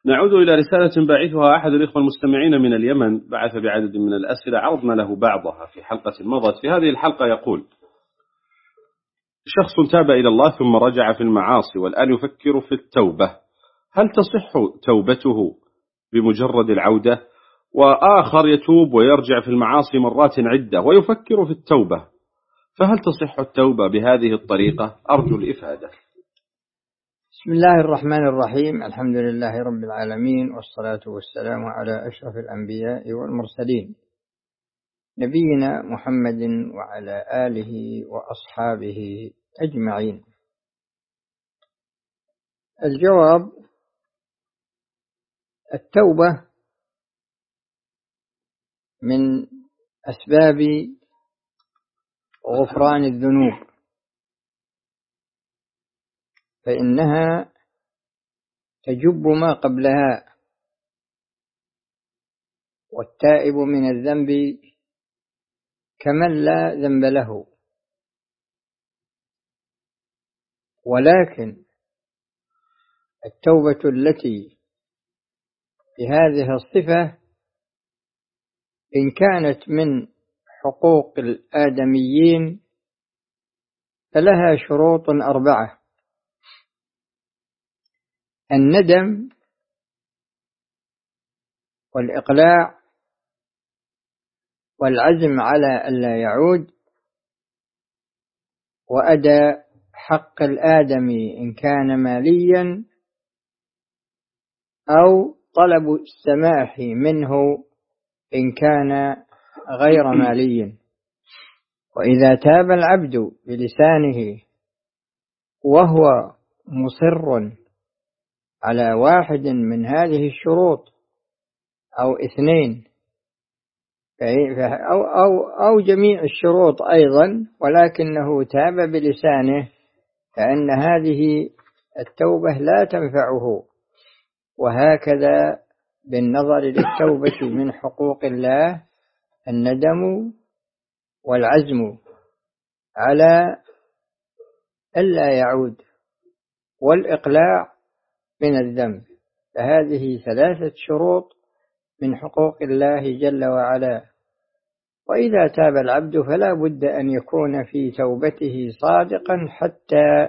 نعود إلى رسالة باعثها أحد الإخوة المستمعين من اليمن، بعث بعدد من الأسئلة عرضنا له بعضها في حلقة مضت. في هذه الحلقة يقول: شخص تاب إلى الله ثم رجع في المعاصي والآن يفكر في التوبة، هل تصح توبته بمجرد العودة؟ وآخر يتوب ويرجع في المعاصي مرات عدة ويفكر في التوبة، فهل تصح التوبة بهذه الطريقة؟ أرجو الإفادة. بسم الله الرحمن الرحيم، الحمد لله رب العالمين، والصلاة والسلام على أشرف الأنبياء والمرسلين، نبينا محمد وعلى آله وأصحابه أجمعين. الجواب: التوبة من أسباب غفران الذنوب، فإنها تجب ما قبلها، والتائب من الذنب كمن لا ذنب له. ولكن التوبة التي بهذه الصفة إن كانت من حقوق الآدميين فلها شروط 4: الندم، والإقلاع، والعزم على ألا يعود، وأداء حق الآدمي إن كان ماليا، أو طلب السماح منه إن كان غير مالي. وإذا تاب العبد بلسانه وهو مصر على واحد من هذه الشروط أو 2 أو جميع الشروط أيضا، ولكنه تاب بلسانه، فإن هذه التوبة لا تنفعه. وهكذا بالنظر للتوبة من حقوق الله: الندم، والعزم على ألا يعود، والإقلاع من الذنب. فهذه 3 شروط من حقوق الله جل وعلا. وإذا تاب العبد فلا بد أن يكون في توبته صادقا حتى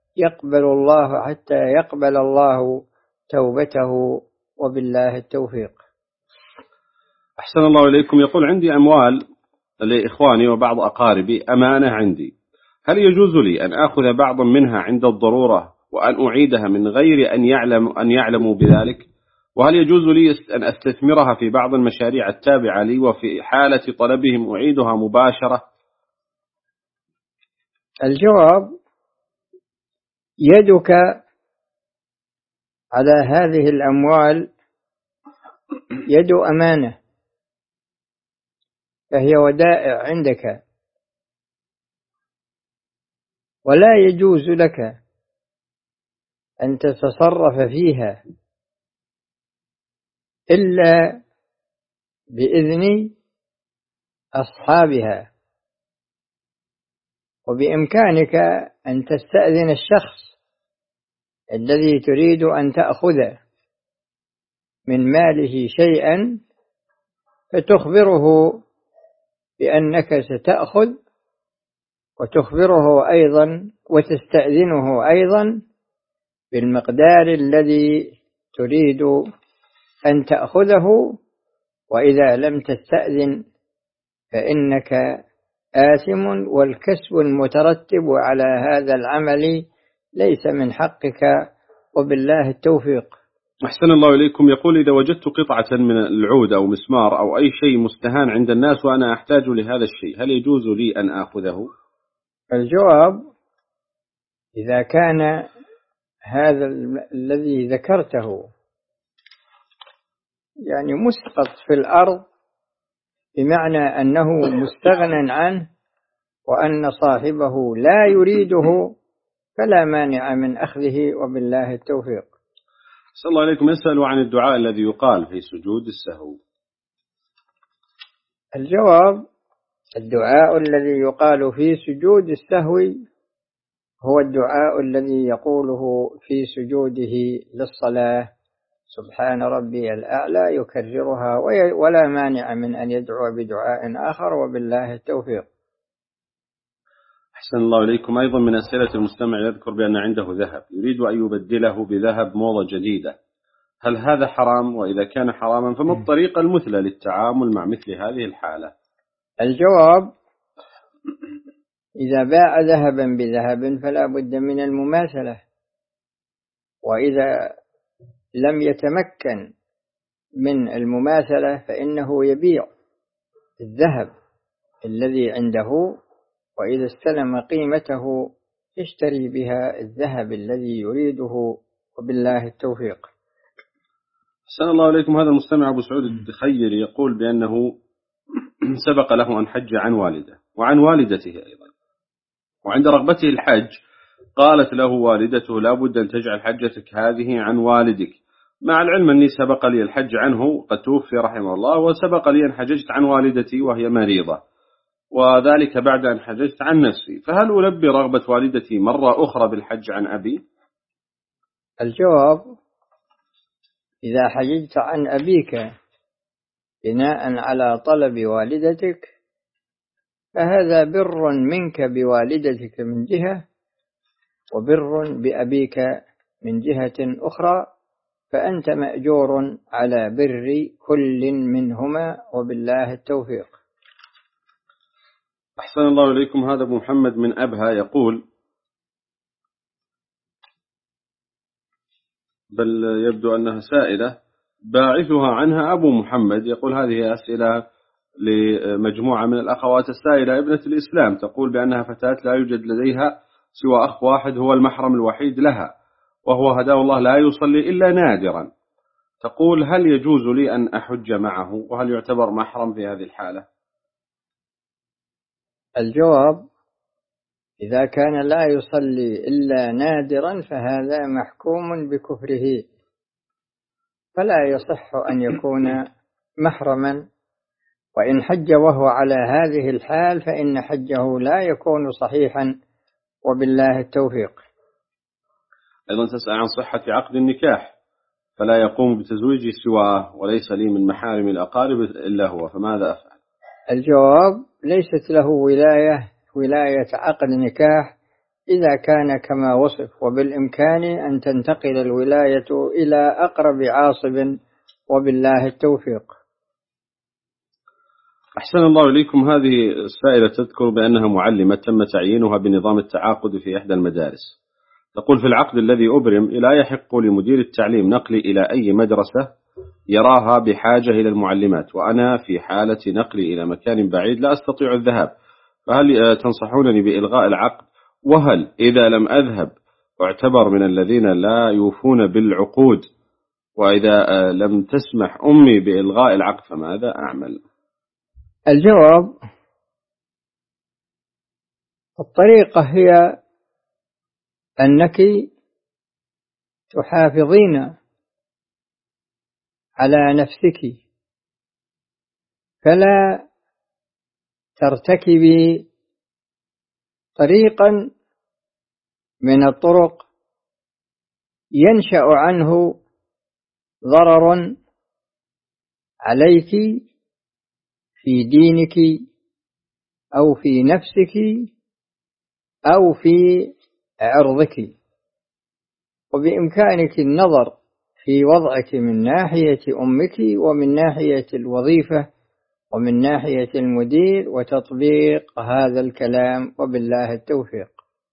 يقبل الله توبته، وبالله التوفيق. أحسن الله إليكم. يقول: عندي أموال لإخواني وبعض أقاربي أمانة عندي، هل يجوز لي أن آخذ بعضا منها عند الضرورة وأن أعيدها من غير أن يعلموا بذلك؟ وهل يجوز لي أن أستثمرها في بعض المشاريع التابعة لي، وفي حالة طلبهم أعيدها مباشرة؟ الجواب: يدك على هذه الأموال يد أمانة، فهي ودائع عندك، ولا يجوز لك أن تتصرف فيها إلا بإذن أصحابها. وبإمكانك أن تستأذن الشخص الذي تريد أن تأخذ من ماله شيئا، فتخبره بأنك ستأخذ، وتخبره أيضا وتستأذنه أيضا بالمقدار الذي تريد أن تأخذه. وإذا لم تستأذن فإنك آثم، والكسب المترتب على هذا العمل ليس من حقك، وبالله التوفيق. أحسن الله إليكم. يقول: إذا وجدت قطعة من العود أو مسمار أو أي شيء مستهان عند الناس وأنا أحتاج لهذا الشيء، هل يجوز لي أن آخذه؟ الجواب: إذا كان هذا الذي ذكرته يعني مسقط في الأرض، بمعنى أنه مستغنى عنه وأن صاحبه لا يريده، فلا مانع من أخذه، وبالله التوفيق. صلى الله عليكم. يسأل عن الدعاء الذي يقال في سجود السهو. الجواب: الدعاء الذي يقال في سجود السهو هو الدعاء الذي يقوله في سجوده للصلاة، سبحان ربي الأعلى يكررها ولا مانع من أن يدعو بدعاء آخر، وبالله التوفيق. أحسن الله إليكم. أيضا من أسئلة المستمع يذكر بأن عنده ذهب يريد أن يبدله بذهب موضة جديدة، هل هذا حرام؟ وإذا كان حراما فما الطريقة المثلى للتعامل مع مثل هذه الحالة؟ الجواب: إذا باع ذهبا بذهب فلا بد من المماثلة، وإذا لم يتمكن من المماثلة فإنه يبيع الذهب الذي عنده، وإذا استلم قيمته يشتري بها الذهب الذي يريده، وبالله التوفيق. أحسن الله إليكم. هذا المستمع أبو سعود الدخيري يقول بأنه سبق له أن حج عن والده وعن والدته أيضا، وعند رغبته الحج قالت له والدته لا بد أن تجعل حجتك هذه عن والدك، مع العلم أني سبق لي الحج عنه قد توفي رحمه الله، وسبق لي أن حججت عن والدتي وهي مريضة، وذلك بعد أن حججت عن نفسي، فهل ألبي رغبة والدتي مرة أخرى بالحج عن أبي؟ الجواب: إذا حججت عن أبيك بناء على طلب والدتك فهذا بر منك بوالدتك من جهة، وبر بأبيك من جهة أخرى، فأنت مأجور على بر كل منهما، وبالله التوفيق. أحسن الله إليكم. هذا أبو محمد من أبها يقول، بل يبدو أنها سائلة باعثها عنها أبو محمد، يقول هذه أسئلة لمجموعة من الأخوات. السائلة ابنة الإسلام تقول بأنها فتاة لا يوجد لديها سوى أخ واحد هو المحرم الوحيد لها، وهو هداه الله لا يصلي إلا نادرا، تقول هل يجوز لي أن أحج معه، وهل يعتبر محرم في هذه الحالة؟ الجواب: إذا كان لا يصلي إلا نادرا فهذا محكوم بكفره، فلا يصح أن يكون محرما، وإن حج وهو على هذه الحال فإن حجه لا يكون صحيحا، وبالله التوفيق. أيضا تسأل عن صحة عقد النكاح، فلا يقوم بتزويجي سواه وليس لي من محارم الأقارب إلا هو، فماذا أفعل؟ الجواب: ليست له ولاية عقد نكاح إذا كان كما وصف، وبالإمكان أن تنتقل الولاية إلى أقرب عاصب، وبالله التوفيق. أحسن الله إليكم. هذه السائلة تذكر بأنها معلمة تم تعيينها بنظام التعاقد في إحدى المدارس، تقول في العقد الذي أبرم لا يحق لمدير التعليم نقلي إلى أي مدرسة يراها بحاجة إلى المعلمات، وأنا في حالة نقلي إلى مكان بعيد لا أستطيع الذهاب، فهل تنصحونني بإلغاء العقد؟ وهل إذا لم أذهب أعتبر من الذين لا يوفون بالعقود؟ وإذا لم تسمح أمي بإلغاء العقد فماذا أعمل؟ الجواب: الطريقة هي أنك تحافظين على نفسك، فلا ترتكبي طريقا من الطرق ينشأ عنه ضرر عليك في دينك أو في نفسك أو في عرضك، وبإمكانك النظر في وضعك من ناحية أمك ومن ناحية الوظيفة ومن ناحية المدير وتطبيق هذا الكلام، وبالله التوفيق.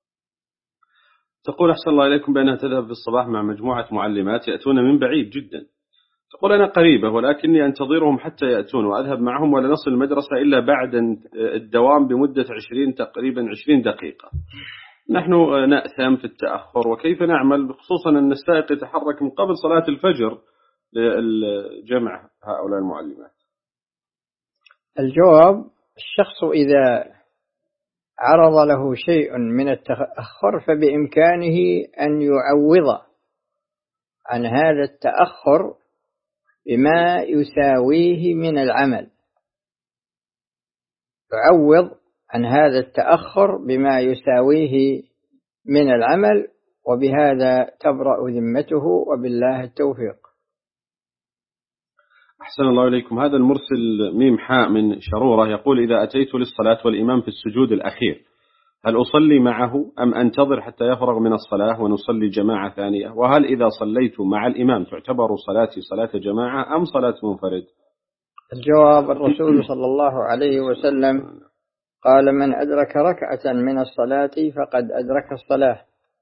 تقول أحسن الله إليكم بأنها تذهب في الصباح مع مجموعة معلمات يأتون من بعيد جدا، تقول أنا قريبة ولكني أنتظرهم حتى يأتون وأذهب معهم ولا نصل المدرسة إلا بعد الدوام بمدة تقريبا 20 دقيقة، نحن نأثم في التأخر، وكيف نعمل خصوصا أن السائق يتحرك من قبل صلاة الفجر لجمع هؤلاء المعلمات؟ الجواب: الشخص إذا عرض له شيء من التأخر فبإمكانه أن يعوض عن هذا التأخر بما يساويه من العمل، يعوض عن هذا التأخر بما يساويه من العمل، وبهذا تبرأ ذمته، وبالله التوفيق. أحسن الله إليكم. هذا المرسل ميم حاء من شرورة يقول: إذا أتيت للصلاة والإمام في السجود الأخير هل أصلي معه أم أنتظر حتى يفرغ من الصلاة ونصلي جماعة ثانية؟ وهل إذا صليت مع الإمام تعتبر صلاتي صلاة جماعة أم صلاة منفرد؟ الجواب: الرسول صلى الله عليه وسلم قال: من أدرك ركعة من الصلاة فقد أدرك الصلاة.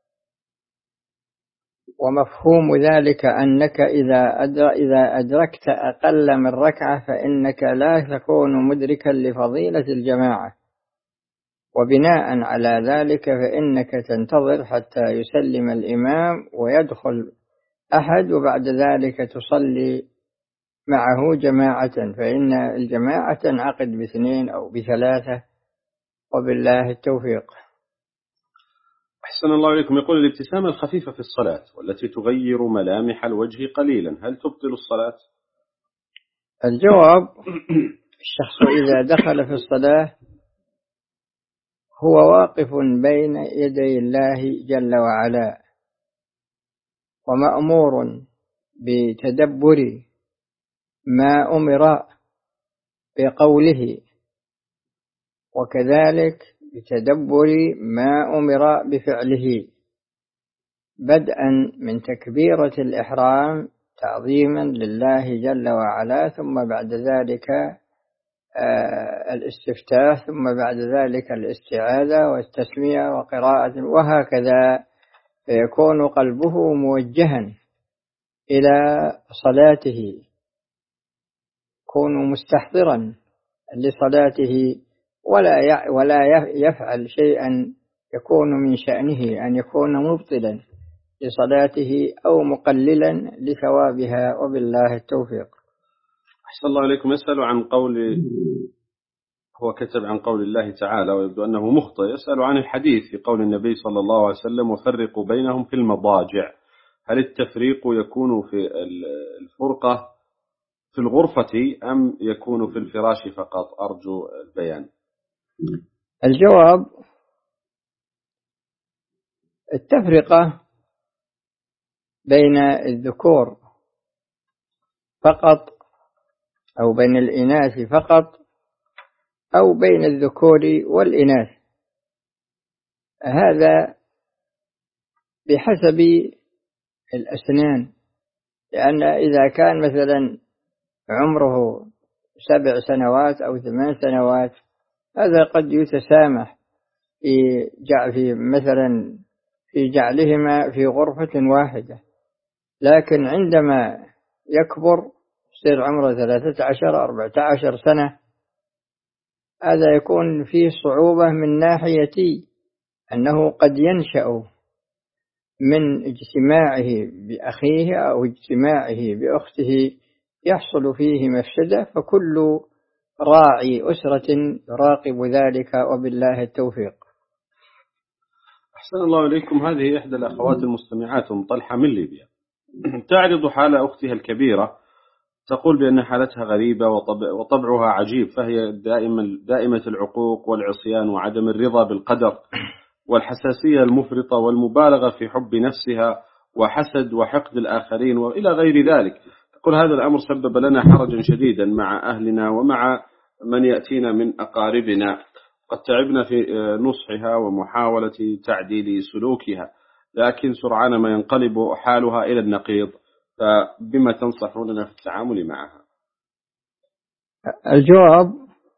ومفهوم ذلك أنك إذا أدركت أقل من ركعة فإنك لا تكون مدركا لفضيلة الجماعة، وبناء على ذلك فإنك تنتظر حتى يسلم الإمام ويدخل أحد، وبعد ذلك تصلي معه جماعة، فإن الجماعة تنعقد باثنين أو بثلاثة، وبالله التوفيق. أحسن الله إليكم. يقول: الابتسامة الخفيفة في الصلاة والتي تغير ملامح الوجه قليلا هل تبطل الصلاة؟ الجواب: الشخص إذا دخل في الصلاة هو واقف بين يدي الله جل وعلا، ومأمور بتدبر ما أمر بقوله، وكذلك بتدبر ما أمر بفعله، بدءا من تكبيرة الإحرام تعظيما لله جل وعلا، ثم بعد ذلك الاستفتاح، ثم بعد ذلك الاستعاذة والتسمية وقراءة، وهكذا فيكون قلبه موجها إلى صلاته، يكون مستحضرا لصلاته، ولا يفعل شيئا يكون من شأنه أن يكون مبطلا لصلاته أو مقللا لثوابها، وبالله التوفيق. أحسن الله إليكم. يسأل عن هو كتب عن قول الله تعالى ويبدو أنه مخطئ، يسأل عن الحديث في قول النبي صلى الله عليه وسلم: وفرقوا بينهم في المضاجع، هل التفريق يكون في الفرقة في الغرفة أم يكون في الفراش فقط؟ أرجو البيان. الجواب: التفرقة بين الذكور فقط أو بين الإناث فقط أو بين الذكور والإناث، هذا بحسب الأسنان، لأن إذا كان مثلا عمره 7 سنوات أو 8 سنوات هذا قد يتسامح في جعلهما في غرفة واحدة، لكن عندما يكبر يصير عمره 13 14 سنة هذا يكون فيه صعوبة من ناحية أنه قد ينشأ من اجتماعه بأخيه أو اجتماعه بأخته يحصل فيه مفسدة، فكل راعي أسرة يراقب ذلك، وبالله التوفيق. أحسن الله إليكم. هذه إحدى الأخوات المستمعات طلحة من ليبيا تعرض حال أختها الكبيرة، تقول بأن حالتها غريبة وطبعها عجيب، فهي دائمة العقوق والعصيان وعدم الرضا بالقدر والحساسية المفرطة والمبالغة في حب نفسها وحسد وحقد الآخرين وإلى غير ذلك. تقول: هذا الأمر سبب لنا حرجا شديدا مع أهلنا ومع من يأتينا من أقاربنا، قد تعبنا في نصحها ومحاولة تعديل سلوكها، لكن سرعان ما ينقلب حالها إلى النقيض، فبما تنصحوننا في التعامل معها؟ الجواب: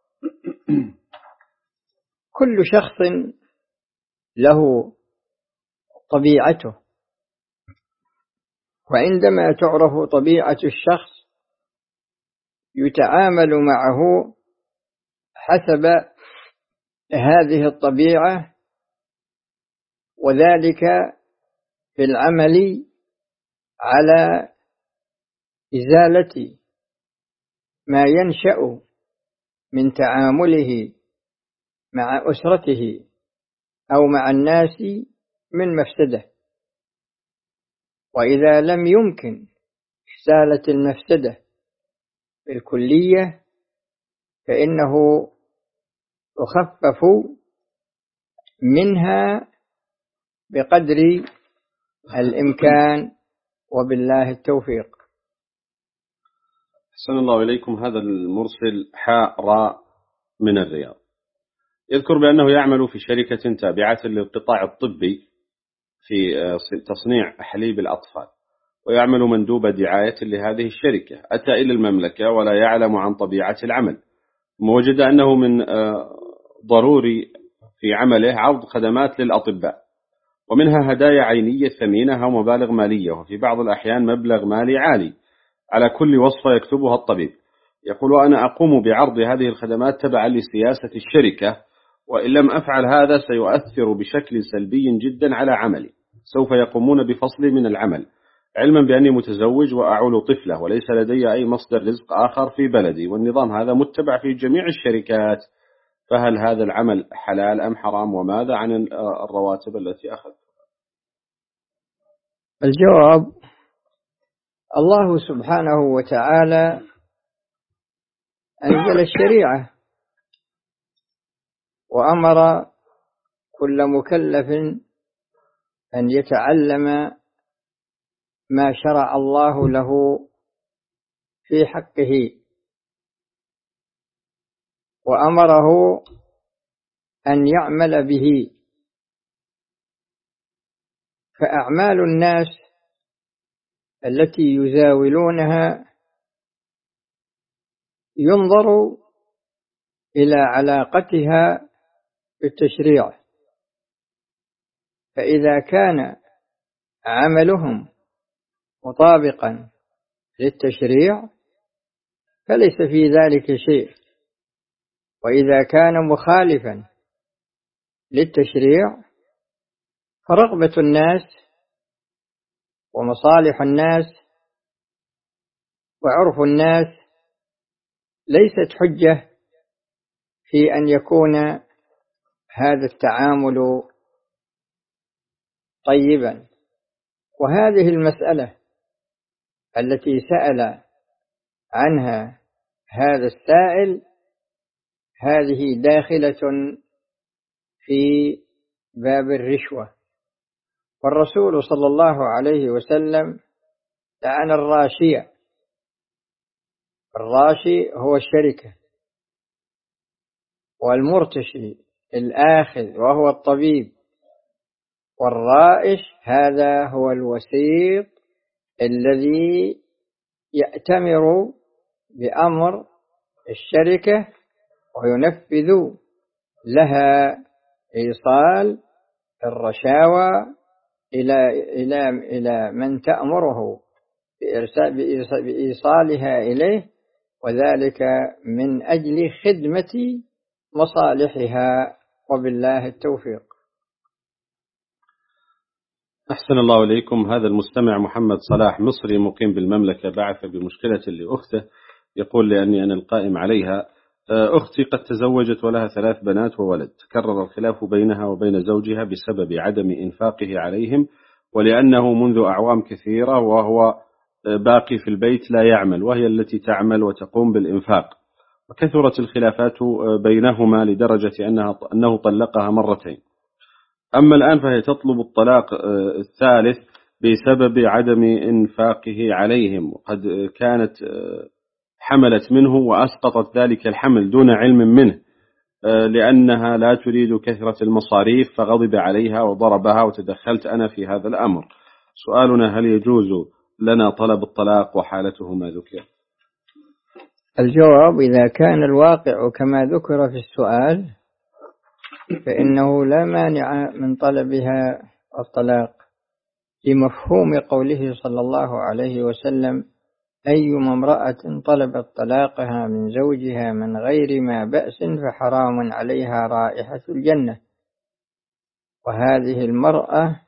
كل شخص له طبيعته، وعندما تعرف طبيعة الشخص يتعامل معه حسب هذه الطبيعة، وذلك في العمل على إزالة ما ينشأ من تعامله مع أسرته أو مع الناس من مفسدة، وإذا لم يمكن إزالة المفسدة بالكلية فإنه يخفف منها بقدر الإمكان، وبالله التوفيق. أحسن الله إليكم. هذا المرسل حاء راء من الرياض يذكر بأنه يعمل في شركة تابعة للقطاع الطبي في تصنيع حليب الأطفال، ويعمل مندوب دعاية لهذه الشركة. أتى إلى المملكة ولا يعلم عن طبيعة العمل، ووجد أنه من ضروري في عمله عرض خدمات للأطباء، ومنها هدايا عينية ثمينة ومبالغ مالية، وفي بعض الأحيان مبلغ مالي عالي على كل وصفة يكتبها الطبيب. يقول: وأنا أقوم بعرض هذه الخدمات تبعا لسياسة الشركة، وإن لم أفعل هذا سيؤثر بشكل سلبي جدا على عملي. سوف يقومون بفصلي من العمل، علما بأني متزوج وأعول طفلة وليس لدي أي مصدر رزق آخر في بلدي، والنظام هذا متبع في جميع الشركات. فهل هذا العمل حلال أم حرام؟ وماذا عن الرواتب التي أخذ؟ الجواب: الله سبحانه وتعالى أنزل الشريعة وأمر كل مكلف أن يتعلم ما شرع الله له في حقه، وأمره أن يعمل به. فأعمال الناس التي يزاولونها ينظر إلى علاقتها بالتشريع، فإذا كان عملهم مطابقا للتشريع فليس في ذلك شيء، وإذا كان مخالفا للتشريع فرغبة الناس ومصالح الناس وعرف الناس ليست حجة في أن يكون هذا التعامل طيبا. وهذه المسألة التي سأل عنها هذا السائل هذه داخلة في باب الرشوة، والرسول صلى الله عليه وسلم لعن الراشية. الراشي هو الشركة، والمرتشي الآخذ وهو الطبيب، والرائش هذا هو الوسيط الذي يأتمر بأمر الشركة وينفذ لها إيصال الرشاوى إلى من تأمره بإيصالها إليه، وذلك من أجل خدمة مصالحها، وبالله التوفيق. أحسن الله إليكم. هذا المستمع محمد صلاح مصري مقيم بالمملكة بعث بمشكلة لأخته، يقول: لأني أنا القائم عليها. أختي قد تزوجت ولها 3 بنات وولد، تكرر الخلاف بينها وبين زوجها بسبب عدم إنفاقه عليهم، ولأنه منذ أعوام كثيرة وهو باقي في البيت لا يعمل، وهي التي تعمل وتقوم بالإنفاق، وكثرت الخلافات بينهما لدرجة أنه طلقها 2 مرات. أما الآن فهي تطلب الطلاق الثالث بسبب عدم إنفاقه عليهم، وقد كانت حملت منه وأسقطت ذلك الحمل دون علم منه، لأنها لا تريد كثرة المصاريف، فغضب عليها وضربها، وتدخلت أنا في هذا الأمر. سؤالنا: هل يجوز لنا طلب الطلاق وحالته ما ذكر؟ الجواب: إذا كان الواقع كما ذكر في السؤال فإنه لا مانع من طلبها الطلاق، لمفهوم قوله صلى الله عليه وسلم: أيما امرأة طلبت طلاقها من زوجها من غير ما بأس فحرام عليها رائحة الجنة. وهذه المرأة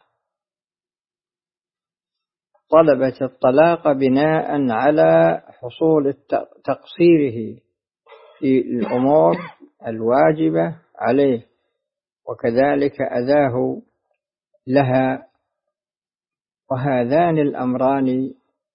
طلبت الطلاق بناء على حصول تقصيره في الأمور الواجبة عليه، وكذلك أذاه لها، وهذان الأمران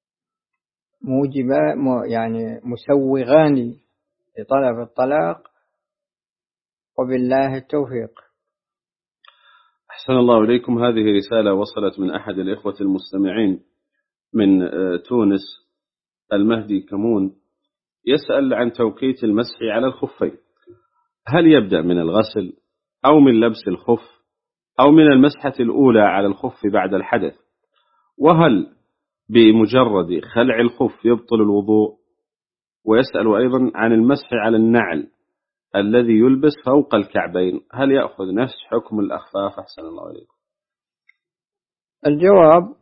مسوغان لطلب الطلاق، وبالله التوفيق. أحسن الله إليكم. هذه رسالة وصلت من أحد الإخوة المستمعين من تونس، المهدي كمون، يسأل عن توقيت المسح على الخفين، هل يبدأ من الغسل أو من لبس الخف أو من المسحة الأولى على الخف بعد الحدث؟ وهل بمجرد خلع الخف يبطل الوضوء؟ ويسأل أيضا عن المسح على النعل الذي يلبس فوق الكعبين، هل يأخذ نفس حكم الأخفاف؟ أحسن الله عليكم. الجواب: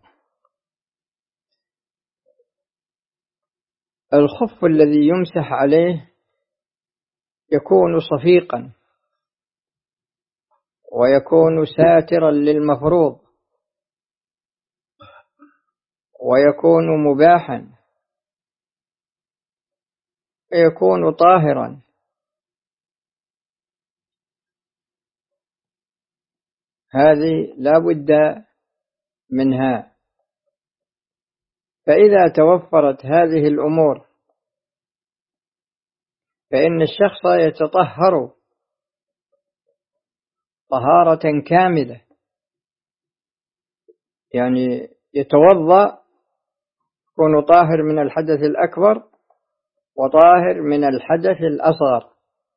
الخف الذي يمسح عليه يكون صفيقا ويكون ساترا للمفروض ويكون مباحا ويكون طاهرا، هذه لا بد منها. فإذا توفرت هذه الأمور فإن الشخص يتطهر طهارة كاملة، يعني يتوضأ يكون طاهر من الحدث الأكبر وطاهر من الحدث الأصغر.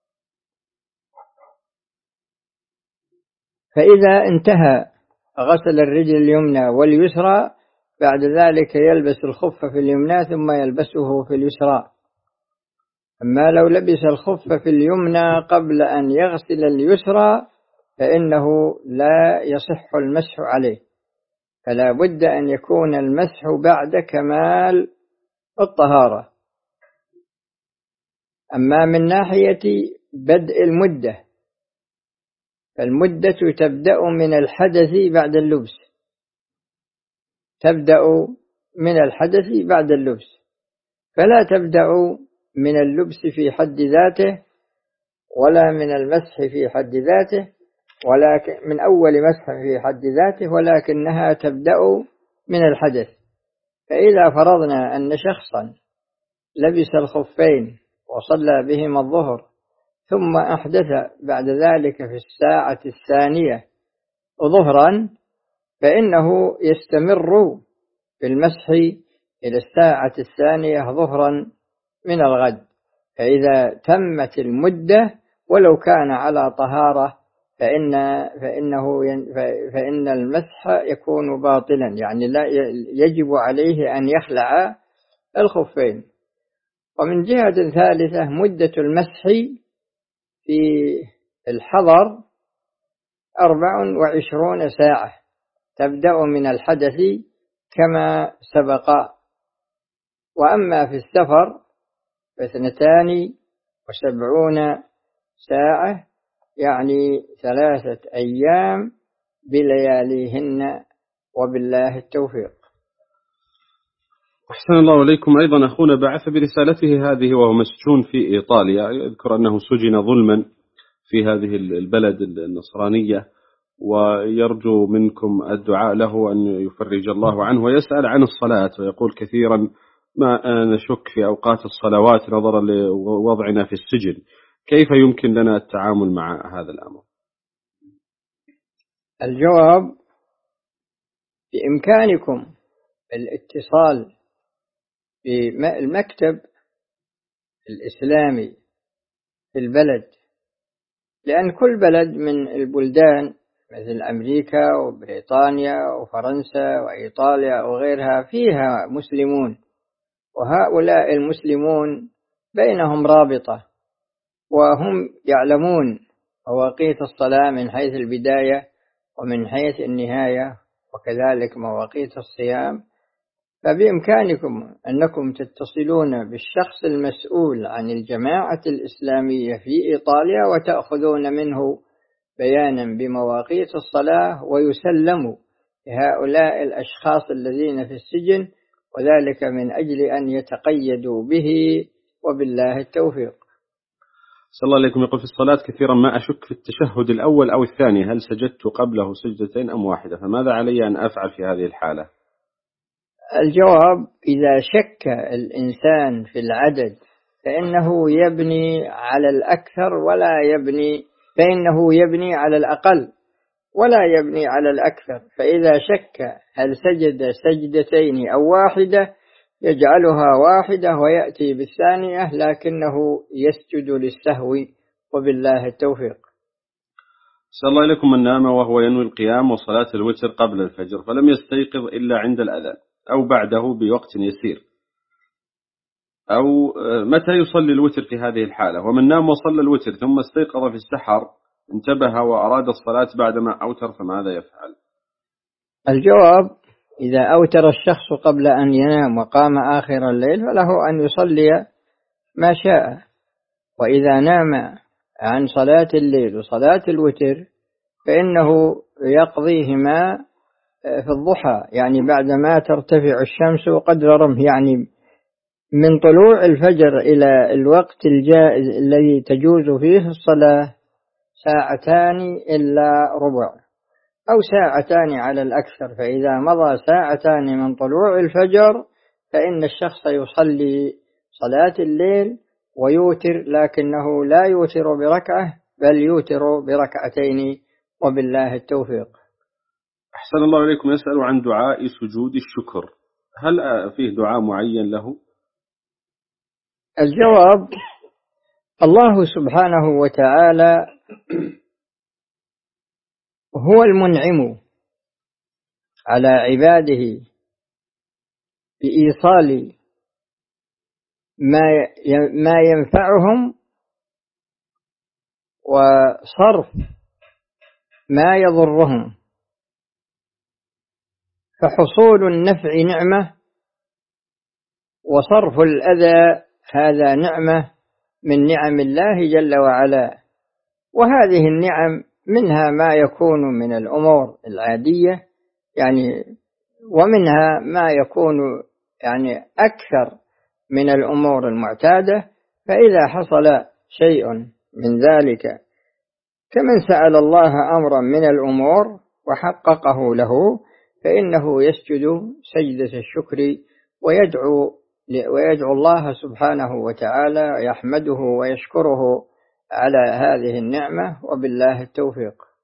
فإذا انتهى غسل الرجل اليمنى واليسرى بعد ذلك يلبس الخف في اليمنى ثم يلبسه في اليسرى. أما لو لبس الخف في اليمنى قبل أن يغسل اليسرى فإنه لا يصح المسح عليه، فلا بد أن يكون المسح بعد كمال الطهارة. أما من ناحية بدء المدة فالمدة تبدأ من الحدث بعد اللبس، تبدأ من الحدث بعد اللبس، فلا تبدأ من اللبس في حد ذاته ولا من المسح في حد ذاته، ولكن من أول مسح في حد ذاته، ولكنها تبدأ من الحدث. فإذا فرضنا أن شخصا لبس الخفين وصلى بهما الظهر ثم أحدث بعد ذلك في الساعة الثانية ظهرا، فإنه يستمر في المسح إلى الساعة الثانية ظهرا من الغد. فإذا تمت المدة ولو كان على طهارة فإن المسح يكون باطلا، يعني لا يجب عليه أن يخلع الخفين. ومن جهة ثالثة مدة المسح في الحضر 24 ساعة تبدأ من الحدث كما سبق. وأما في السفر ف72 ساعة، يعني 3 أيام بلياليهن، وبالله التوفيق. أحسن الله إليكم. أيضا أخونا بعث برسالته هذه وهو مسجون في إيطاليا، يذكر أنه سجن ظلما في هذه البلد النصرانية، ويرجو منكم الدعاء له أن يفرج الله عنه. ويسأل عن الصلاة ويقول كثيرا ما نشك في أوقات الصلوات نظرا لوضعنا في السجن، كيف يمكن لنا التعامل مع هذا الأمر؟ الجواب: بإمكانكم الاتصال بالمكتب الإسلامي في البلد، لأن كل بلد من البلدان مثل أمريكا وبريطانيا وفرنسا وإيطاليا وغيرها فيها مسلمون، وهؤلاء المسلمون بينهم رابطة، وهم يعلمون مواقيت الصلاة من حيث البداية ومن حيث النهاية، وكذلك مواقيت الصيام. فبإمكانكم أنكم تتصلون بالشخص المسؤول عن الجماعة الإسلامية في إيطاليا وتأخذون منه بيانا بمواقيت الصلاة ويسلم لهؤلاء الأشخاص الذين في السجن، وذلك من أجل أن يتقيدوا به، وبالله التوفيق. صلى الله عليكم. يقول في الصلاة كثيرا ما أشك في التشهد الأول أو الثاني، هل سجدت قبله سجدتين أم واحدة؟ فماذا علي أن أفعل في هذه الحالة؟ الجواب: إذا شك الإنسان في العدد فإنه يبني على الأكثر فإنه يبني على الأقل ولا يبني على الأكثر. فإذا شك هل سجد سجدتين أو واحدة يجعلها واحدة ويأتي بالثانية لكنه يسجد للسهو، وبالله التوفيق. صلى الله إليكم من نام وهو ينوي القيام وصلاة الوتر قبل الفجر فلم يستيقظ إلا عند الأذان أو بعده بوقت يسير، أو متى يصلي الوتر في هذه الحالة؟ ومن نام وصلى الوتر ثم استيقظ في السحر انتبه وأراد الصلاة بعدما أوتر فماذا يفعل؟ الجواب: إذا أوتر الشخص قبل أن ينام وقام آخر الليل فله أن يصلي ما شاء، وإذا نام عن صلاة الليل وصلاة الوتر فإنه يقضيهما في الضحى، يعني بعدما ترتفع الشمس قدر رمح، يعني من طلوع الفجر إلى الوقت الجائز الذي تجوز فيه الصلاة 2 إلا ربع أو 2 على الأكثر. فإذا مضى 2 من طلوع الفجر فإن الشخص يصلي صلاة الليل ويوتر، لكنه لا يوتر بركعة بل يوتر بركعتين، وبالله التوفيق. أحسن الله إليكم. يسأل عن دعاء سجود الشكر، هل فيه دعاء معين له؟ الجواب: الله سبحانه وتعالى هو المنعم على عباده بإيصال ما ينفعهم وصرف ما يضرهم، فحصول النفع نعمة وصرف الأذى هذا نعمة من نعم الله جل وعلا. وهذه النعم منها ما يكون من الأمور العادية، يعني ومنها ما يكون يعني أكثر من الأمور المعتادة. فإذا حصل شيء من ذلك كمن سأل الله أمرا من الأمور وحققه له فإنه يسجد سجدة الشكر ويدعو الله سبحانه وتعالى، يحمده ويشكره على هذه النعمة، وبالله التوفيق.